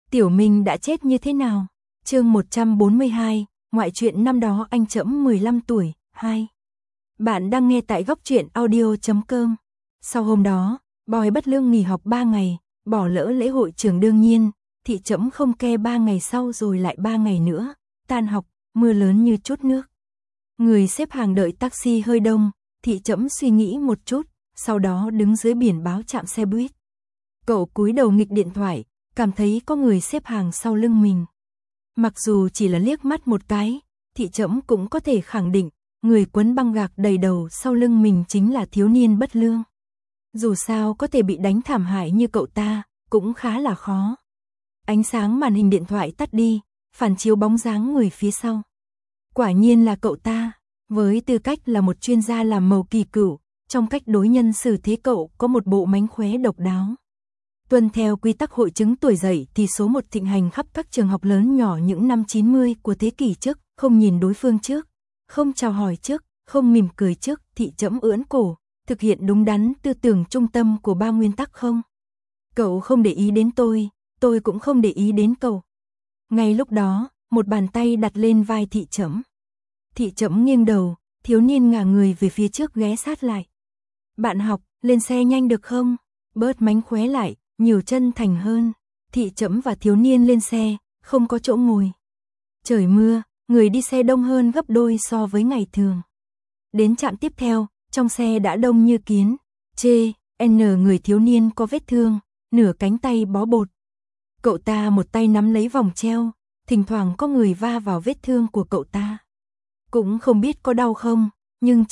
Tiểu Minh đã chết như thế nào? Chương 142, ngoại truyện năm đó anh trẫm 15 tuổi, 2. Bạn đang nghe tại góc truyện audio.com. Sau hôm đó, Boy bất lương nghỉ học 3 ngày, bỏ lỡ lễ hội trường đương nhiên, thị trẫm không ke 3 ngày sau rồi lại 3 ngày nữa, tan học, mưa lớn như chút nước. Người xếp hàng đợi taxi hơi đông, thị trẫm suy nghĩ một chút, sau đó đứng dưới biển báo trạm xe buýt. Cậu cúi đầu nghịch điện thoại, cảm thấy có người xếp hàng sau lưng mình. Mặc dù chỉ là liếc mắt một cái, thị trẫm cũng có thể khẳng định, người quấn băng gạc đầy đầu sau lưng mình chính là thiếu niên bất lương. Dù sao có thể bị đánh thảm hại như cậu ta, cũng khá là khó. Ánh sáng màn hình điện thoại tắt đi, phản chiếu bóng dáng người phía sau. Quả nhiên là cậu ta, với tư cách là một chuyên gia làm màu kỳ cựu, trong cách đối nhân xử thế cậu có một bộ mánh khóe độc đáo. Tuân theo quy tắc hội chứng tuổi dậy thì số 1 thịnh hành khắp các trường học lớn nhỏ những năm 90 của thế kỷ trước, không nhìn đối phương trước, không chào hỏi trước, không mỉm cười trước, thị trẫm ưỡn cổ, thực hiện đúng đắn tư tưởng trung tâm của 3 nguyên tắc không. Cậu không để ý đến tôi cũng không để ý đến cậu. Ngay lúc đó, một bàn tay đặt lên vai thị trẫm. Thị trẫm nghiêng đầu, thiếu niên ngả người về phía trước ghé sát lại. Bạn học, lên xe nhanh được không? Bớt mánh khóe lại, nhiều chân thành hơn. Thị trẫm và thiếu niên lên xe, không có chỗ ngồi. Trời mưa, người đi xe đông hơn gấp đôi so với ngày thường. Đến trạm tiếp theo, trong xe đã đông như kiến. Người thiếu niên có vết thương, nửa cánh tay bó bột. Cậu ta một tay nắm lấy vòng treo, thỉnh thoảng có người va vào vết thương của cậu ta. Cũng không biết có đau không, nhưng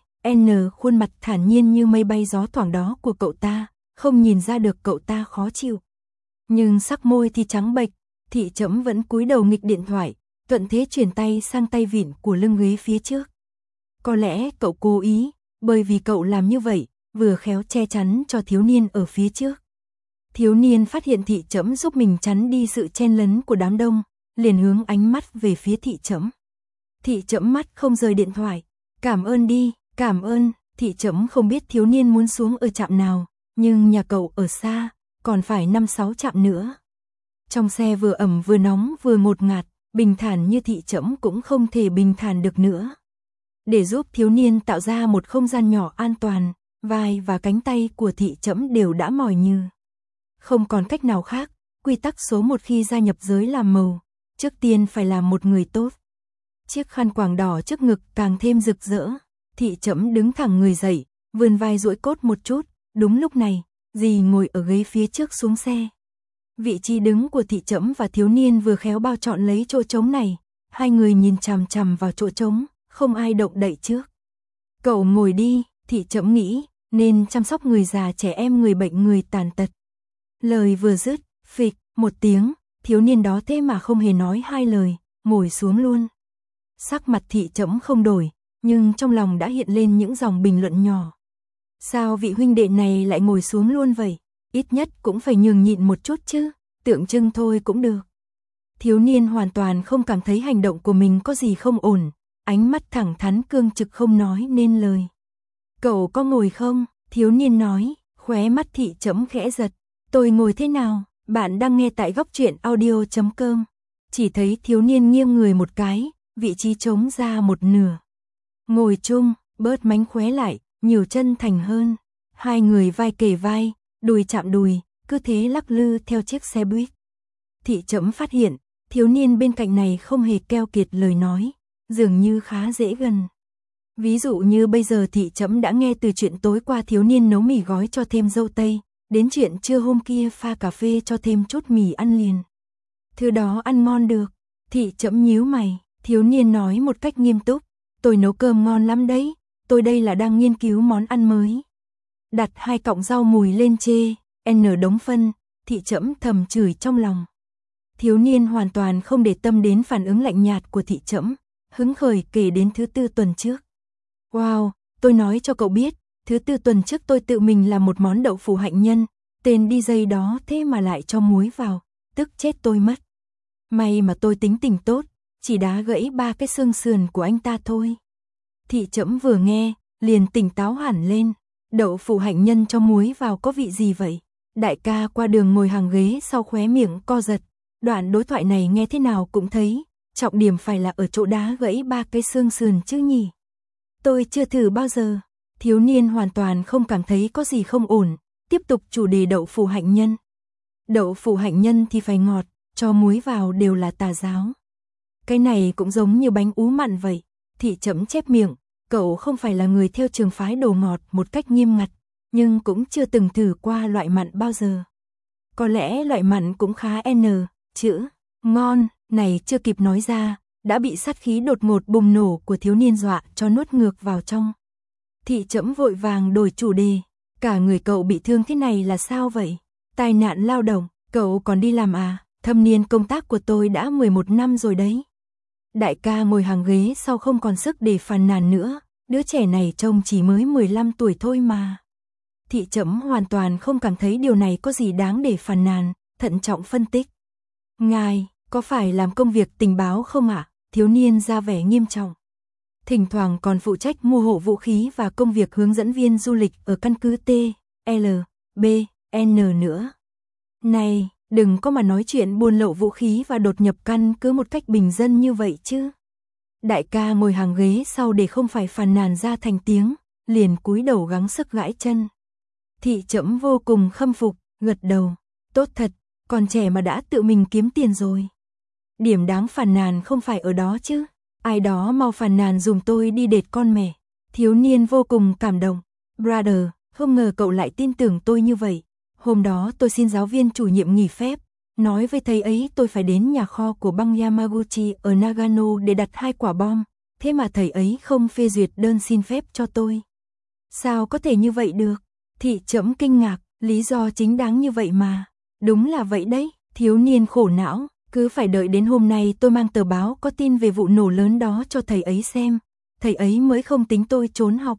khuôn mặt thản nhiên như mây bay gió thoảng đó của cậu ta, không nhìn ra được cậu ta khó chịu. Nhưng sắc môi thì trắng bệch, thị trẫm vẫn cúi đầu nghịch điện thoại, thuận thế chuyển tay sang tay vịn của lưng ghế phía trước. Có lẽ cậu cố ý, bởi vì cậu làm như vậy, vừa khéo che chắn cho thiếu niên ở phía trước. Thiếu niên phát hiện thị trẫm giúp mình chắn đi sự chen lấn của đám đông, liền hướng ánh mắt về phía thị trẫm. Thị trẫm mắt không rời điện thoại, cảm ơn đi, cảm ơn, thị trẫm không biết thiếu niên muốn xuống ở trạm nào, nhưng nhà cậu ở xa, còn phải 5-6 trạm nữa. Trong xe vừa ẩm vừa nóng vừa ngột ngạt, bình thản như thị trẫm cũng không thể bình thản được nữa. Để giúp thiếu niên tạo ra một không gian nhỏ an toàn, vai và cánh tay của thị trẫm đều đã mỏi nhừ. Không còn cách nào khác, quy tắc số 1 khi gia nhập giới làm màu, trước tiên phải là một người tốt. Chiếc khăn quàng đỏ trước ngực càng thêm rực rỡ, thị trẫm đứng thẳng người dậy, vươn vai duỗi cốt một chút, đúng lúc này, dì ngồi ở ghế phía trước xuống xe. Vị trí đứng của thị trẫm và thiếu niên vừa khéo bao trọn lấy chỗ trống này, hai người nhìn chằm chằm vào chỗ trống, không ai động đậy trước. Cậu ngồi đi, thị trẫm nghĩ, nên chăm sóc người già trẻ em người bệnh người tàn tật. Lời vừa dứt, phịch, một tiếng, thiếu niên đó thế mà không hề nói hai lời, ngồi xuống luôn. Sắc mặt thị trẫm không đổi, nhưng trong lòng đã hiện lên những dòng bình luận nhỏ. Sao vị huynh đệ này lại ngồi xuống luôn vậy? Ít nhất cũng phải nhường nhịn một chút chứ, tượng trưng thôi cũng được. Thiếu niên hoàn toàn không cảm thấy hành động của mình có gì không ổn, ánh mắt thẳng thắn cương trực không nói nên lời. Cậu có ngồi không? Thiếu niên nói, khóe mắt thị trẫm khẽ giật. Tôi ngồi thế nào? Bạn đang nghe tại góc truyện audio.com. Chỉ thấy thiếu niên nghiêng người một cái, vị trí trống ra một nửa. Ngồi chung, bớt mánh khóe lại, nhiều chân thành hơn. Hai người vai kề vai, đùi chạm đùi, cứ thế lắc lư theo chiếc xe buýt. Thị trẫm phát hiện, thiếu niên bên cạnh này không hề keo kiệt lời nói, dường như khá dễ gần. Ví dụ như bây giờ thị trẫm đã nghe từ chuyện tối qua thiếu niên nấu mì gói cho thêm dâu tây, đến chuyện trưa hôm kia pha cà phê cho thêm chút mì ăn liền. Thứ đó ăn ngon được. Thị trẫm nhíu mày, thiếu niên nói một cách nghiêm túc, tôi nấu cơm ngon lắm đấy, tôi đây là đang nghiên cứu món ăn mới. Đặt 2 cọng rau mùi lên đống phân, thị trẫm thầm chửi trong lòng. Thiếu niên hoàn toàn không để tâm đến phản ứng lạnh nhạt của thị trẫm, hứng khởi kể đến thứ 4 tuần trước. Wow, tôi nói cho cậu biết, thứ 4 tuần trước tôi tự mình làm một món đậu phụ hạnh nhân, tên DJ đó thế mà lại cho muối vào, tức chết tôi mất. May mà tôi tính tình tốt, chỉ đá gãy 3 cái xương sườn của anh ta thôi. Thị trẫm vừa nghe, liền tỉnh táo hẳn lên, đậu phụ hạnh nhân cho muối vào có vị gì vậy? Đại ca qua đường ngồi hàng ghế sau khóe miệng co giật, Đoạn đối thoại này nghe thế nào cũng thấy, trọng điểm phải là ở chỗ đá gãy 3 cái xương sườn chứ nhỉ. Tôi chưa thử bao giờ. Thiếu niên hoàn toàn không cảm thấy có gì không ổn, tiếp tục chủ đề đậu phụ hạnh nhân. Đậu phụ hạnh nhân thì phải ngọt, cho muối vào đều là tà giáo. Cái này cũng giống như bánh ú mặn vậy. Thị Chấm chép miệng, cậu không phải là người theo trường phái đồ ngọt một cách nghiêm ngặt, nhưng cũng chưa từng thử qua loại mặn bao giờ. Có lẽ loại mặn cũng khá chữ ngon này chưa kịp nói ra, đã bị sát khí đột ngột bùng nổ của thiếu niên dọa cho nuốt ngược vào trong. Thị Chấm vội vàng đổi chủ đề, cả người cậu bị thương thế này là sao vậy? Tai nạn lao động, cậu còn đi làm à? Thâm niên công tác của tôi đã 11 năm rồi đấy. Đại ca ngồi hàng ghế sau không còn sức để phàn nàn nữa, đứa trẻ này trông chỉ mới 15 tuổi thôi mà. Thị Chấm hoàn toàn không cảm thấy điều này có gì đáng để phàn nàn, thận trọng phân tích. Ngài, có phải làm công việc tình báo không ạ? Thiếu niên ra vẻ nghiêm trọng. Thỉnh thoảng còn phụ trách mua hộ vũ khí và công việc hướng dẫn viên du lịch ở căn cứ T, L, B, N nữa. Này, đừng có mà nói chuyện buôn lậu vũ khí và đột nhập căn cứ một cách bình dân như vậy chứ. Đại ca ngồi hàng ghế sau để không phải phàn nàn ra thành tiếng, liền cúi đầu gắng sức gãi chân. Thị Chấm vô cùng khâm phục, gật đầu. Tốt thật, còn trẻ mà đã tự mình kiếm tiền rồi. Điểm đáng phàn nàn không phải ở đó chứ. Ai đó mau phàn nàn dùm tôi đi đệt con mẹ. Thiếu niên vô cùng cảm động. Brother, không ngờ cậu lại tin tưởng tôi như vậy. Hôm đó tôi xin giáo viên chủ nhiệm nghỉ phép, nói với thầy ấy tôi phải đến nhà kho của băng Yamaguchi ở Nagano để đặt 2 quả bom. Thế mà thầy ấy không phê duyệt đơn xin phép cho tôi. Sao có thể như vậy được? Thị Chấm kinh ngạc, lý do chính đáng như vậy mà. Đúng là vậy đấy, thiếu niên khổ não, cứ phải đợi đến hôm nay tôi mang tờ báo có tin về vụ nổ lớn đó cho thầy ấy xem. Thầy ấy mới không tính tôi trốn học.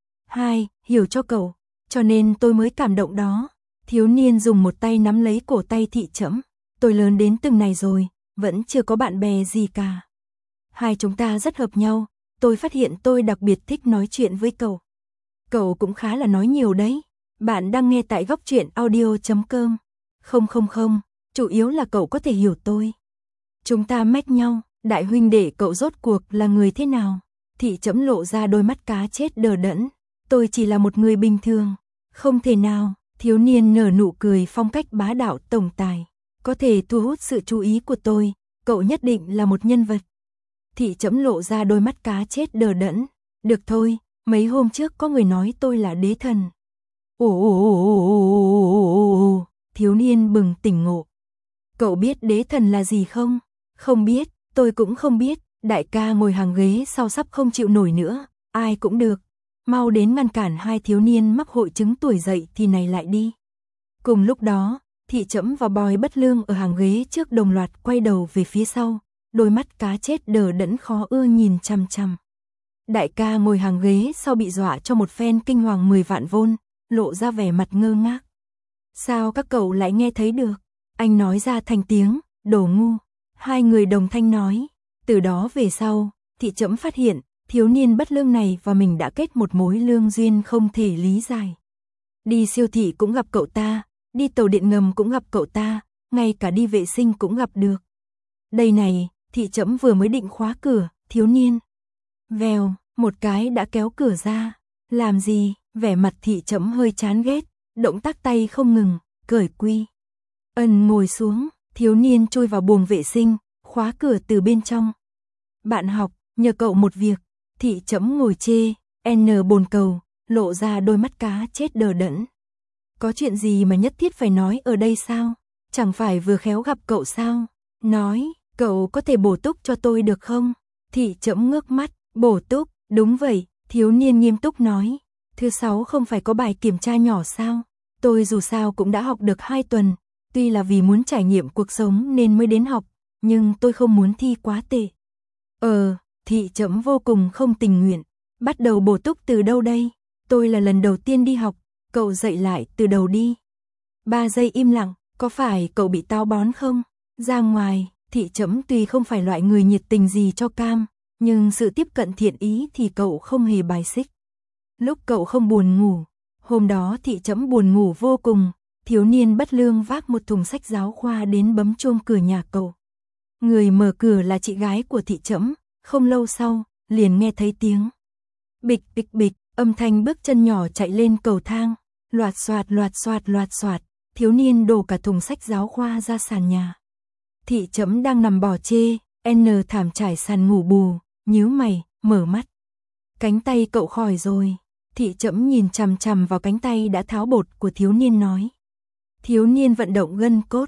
Hiểu cho cậu, cho nên tôi mới cảm động đó. Thiếu niên dùng một tay nắm lấy cổ tay Thị Chấm. Tôi lớn đến từng này rồi, vẫn chưa có bạn bè gì cả. Hai chúng ta rất hợp nhau, tôi phát hiện tôi đặc biệt thích nói chuyện với cậu. Cậu cũng khá là nói nhiều đấy. Bạn đang nghe tại góc truyện audio.com. Không, chủ yếu là cậu có thể hiểu tôi. Chúng ta mách nhau, đại huynh đệ cậu rốt cuộc là người thế nào? Thị Chấm lộ ra đôi mắt cá chết đờ đẫn. Tôi chỉ là một người bình thường. Không thể nào, thiếu niên nở nụ cười phong cách bá đạo tổng tài. Có thể thu hút sự chú ý của tôi, cậu nhất định là một nhân vật. Thị Chấm lộ ra đôi mắt cá chết đờ đẫn. Được thôi, mấy hôm trước có người nói tôi là đế thần. Thiếu niên bừng tỉnh ngộ. Cậu biết đế thần là gì không? Không biết, tôi cũng không biết. Đại ca ngồi hàng ghế sau sắp không chịu nổi nữa. Ai cũng được. Mau đến ngăn cản hai thiếu niên mắc hội chứng tuổi dậy thì này lại đi. Cùng lúc đó, Thị Chấm và Bói Bất Lương ở hàng ghế trước đồng loạt quay đầu về phía sau. Đôi mắt cá chết đờ đẫn khó ưa nhìn chằm chằm. Đại ca ngồi hàng ghế sau bị dọa cho một phen kinh hoàng 10 vạn vôn, lộ ra vẻ mặt ngơ ngác. Sao các cậu lại nghe thấy được? Anh nói ra thành tiếng, đồ ngu. Hai người đồng thanh nói. Từ đó về sau, Thị Chấm phát hiện, thiếu niên Bất Lương này và mình đã kết một mối lương duyên không thể lý giải. Đi siêu thị cũng gặp cậu ta, đi tàu điện ngầm cũng gặp cậu ta, ngay cả đi vệ sinh cũng gặp được. Đây này, Thị Chấm vừa mới định khóa cửa, thiếu niên. Vèo, một cái đã kéo cửa ra. Làm gì? Vẻ mặt Thị Chấm hơi chán ghét, động tác tay không ngừng, cởi quy. Ngồi xuống, thiếu niên chui vào buồng vệ sinh, khóa cửa từ bên trong. Bạn học, nhờ cậu một việc. Thị Chấm ngồi chê, bồn cầu, lộ ra đôi mắt cá chết đờ đẫn. Có chuyện gì mà nhất thiết phải nói ở đây sao? Chẳng phải vừa khéo gặp cậu sao? Nói, cậu có thể bổ túc cho tôi được không? Thị Chấm ngước mắt, bổ túc, đúng vậy, thiếu niên nghiêm túc nói. Thứ 6 không phải có bài kiểm tra nhỏ sao? Tôi dù sao cũng đã học được 2 tuần, tuy là vì muốn trải nghiệm cuộc sống nên mới đến học, nhưng tôi không muốn thi quá tệ. Thị Chấm vô cùng không tình nguyện. Bắt đầu bổ túc từ đâu đây? Tôi là lần đầu tiên đi học, cậu dạy lại từ đầu đi. 3 giây im lặng, có phải cậu bị táo bón không? Ra ngoài, Thị Chấm tuy không phải loại người nhiệt tình gì cho cam, nhưng sự tiếp cận thiện ý thì cậu không hề bài xích. Lúc cậu không buồn ngủ, hôm đó Thị Chấm buồn ngủ vô cùng, thiếu niên bất lương vác một thùng sách giáo khoa đến bấm chuông cửa nhà cậu. Người mở cửa là chị gái của thị trẫm, không lâu sau, liền nghe thấy tiếng bịch bịch bịch, âm thanh bước chân nhỏ chạy lên cầu thang, loạt xoạt, thiếu niên đổ cả thùng sách giáo khoa ra sàn nhà. Thị trẫm đang nằm bò chê, thảm trải sàn ngủ bù, nhíu mày, mở mắt. Cánh tay cậu khỏi rồi. Thị trẫm nhìn chằm chằm vào cánh tay đã tháo bột của thiếu niên nói. Thiếu niên vận động gân cốt.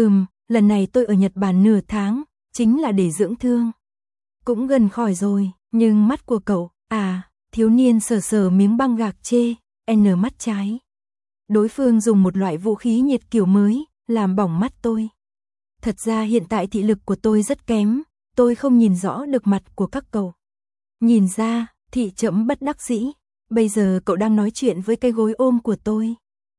Lần này tôi ở Nhật Bản nửa tháng, chính là để dưỡng thương. Cũng gần khỏi rồi, nhưng mắt của cậu, thiếu niên sờ miếng băng gạc chê, mắt trái. Đối phương dùng một loại vũ khí nhiệt kiểu mới, làm bỏng mắt tôi. Thật ra hiện tại thị lực của tôi rất kém, tôi không nhìn rõ được mặt của các cậu. Nhìn ra, thị trẫm bất đắc dĩ. Bây giờ cậu đang nói chuyện với cái gối ôm của tôi.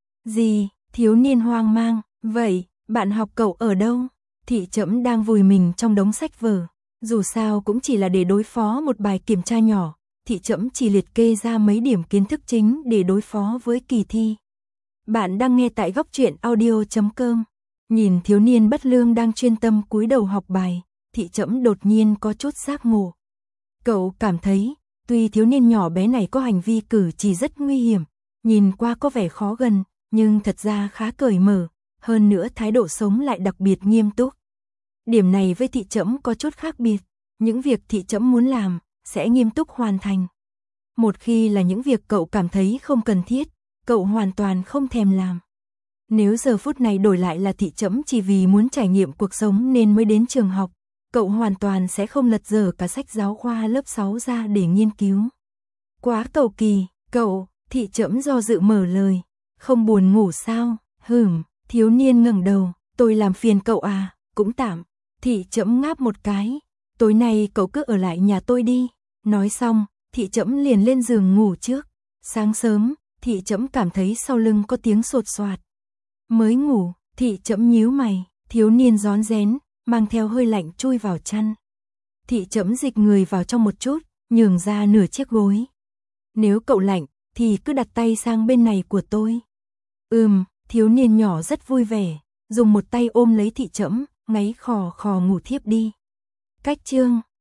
Gì? Thiếu niên hoang mang. Vậy, bạn học cậu ở đâu? Thị trẫm đang vùi mình trong đống sách vở. Dù sao cũng chỉ là để đối phó một bài kiểm tra nhỏ. Thị trẫm chỉ liệt kê ra mấy điểm kiến thức chính để đối phó với kỳ thi. Bạn đang nghe tại góc truyện audio.com. Nhìn thiếu niên bất lương đang chuyên tâm cúi đầu học bài, thị trẫm đột nhiên có chút giác ngộ. Cậu cảm thấy, tuy thiếu niên nhỏ bé này có hành vi cử chỉ rất nguy hiểm, nhìn qua có vẻ khó gần, nhưng thật ra khá cởi mở, hơn nữa thái độ sống lại đặc biệt nghiêm túc. Điểm này với thị trẫm có chút khác biệt, những việc thị trẫm muốn làm, sẽ nghiêm túc hoàn thành. Một khi là những việc cậu cảm thấy không cần thiết, cậu hoàn toàn không thèm làm. Nếu giờ phút này đổi lại là thị trẫm chỉ vì muốn trải nghiệm cuộc sống nên mới đến trường học, cậu hoàn toàn sẽ không lật dở cả sách giáo khoa lớp 6 ra để nghiên cứu. Quá cầu kỳ, cậu, thị trẫm do dự mở lời, không buồn ngủ sao? Thiếu niên ngẩng đầu, tôi làm phiền cậu à, cũng tạm. Thị trẫm ngáp một cái, tối nay cậu cứ ở lại nhà tôi đi. Nói xong, thị trẫm liền lên giường ngủ trước. Sáng sớm, thị trẫm cảm thấy sau lưng có tiếng sột soạt. Mới ngủ, thị trẫm nhíu mày, thiếu niên rón rén, mang theo hơi lạnh chui vào chăn. Thị trẫm dịch người vào trong một chút, nhường ra nửa chiếc gối. Nếu cậu lạnh, thì cứ đặt tay sang bên này của tôi. Thiếu niên nhỏ rất vui vẻ, dùng một tay ôm lấy thị trẫm, ngáy khò khò ngủ thiếp đi. Cách chương